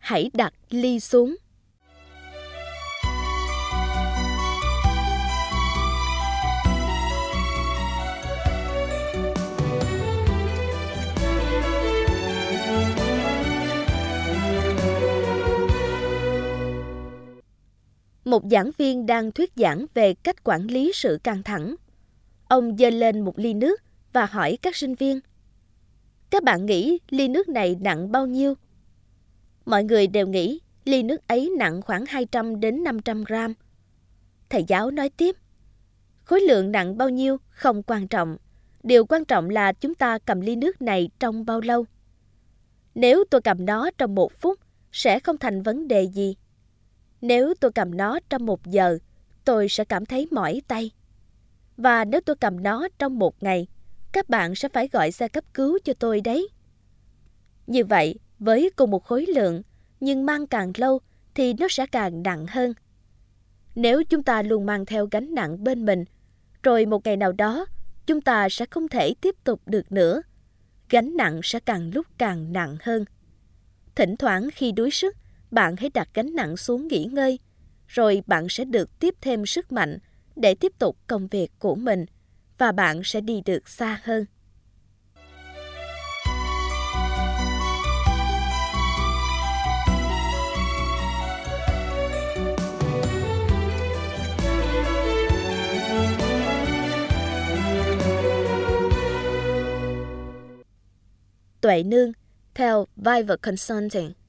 hãy đặt ly xuống. Một giảng viên đang thuyết giảng về cách quản lý sự căng thẳng. Ông giơ lên một ly nước và hỏi các sinh viên: các bạn nghĩ ly nước này nặng bao nhiêu? Mọi người đều nghĩ ly nước ấy nặng khoảng 200 đến 500 gram. Thầy giáo nói tiếp: khối lượng nặng bao nhiêu không quan trọng. Điều quan trọng là chúng ta cầm ly nước này trong bao lâu. Nếu tôi cầm nó trong 1 phút, sẽ không thành vấn đề gì. Nếu tôi cầm nó trong 1 giờ, tôi sẽ cảm thấy mỏi tay. Và nếu tôi cầm nó trong 1 ngày, các bạn sẽ phải gọi xe cấp cứu cho tôi đấy. Như vậy, với cùng một khối lượng, nhưng mang càng lâu thì nó sẽ càng nặng hơn. Nếu chúng ta luôn mang theo gánh nặng bên mình, rồi một ngày nào đó, chúng ta sẽ không thể tiếp tục được nữa. Gánh nặng sẽ càng lúc càng nặng hơn. Thỉnh thoảng khi đuối sức, bạn hãy đặt gánh nặng xuống nghỉ ngơi, rồi bạn sẽ được tiếp thêm sức mạnh để tiếp tục công việc của mình, và bạn sẽ đi được xa hơn. Tuệ Nương, theo Viver Consulting.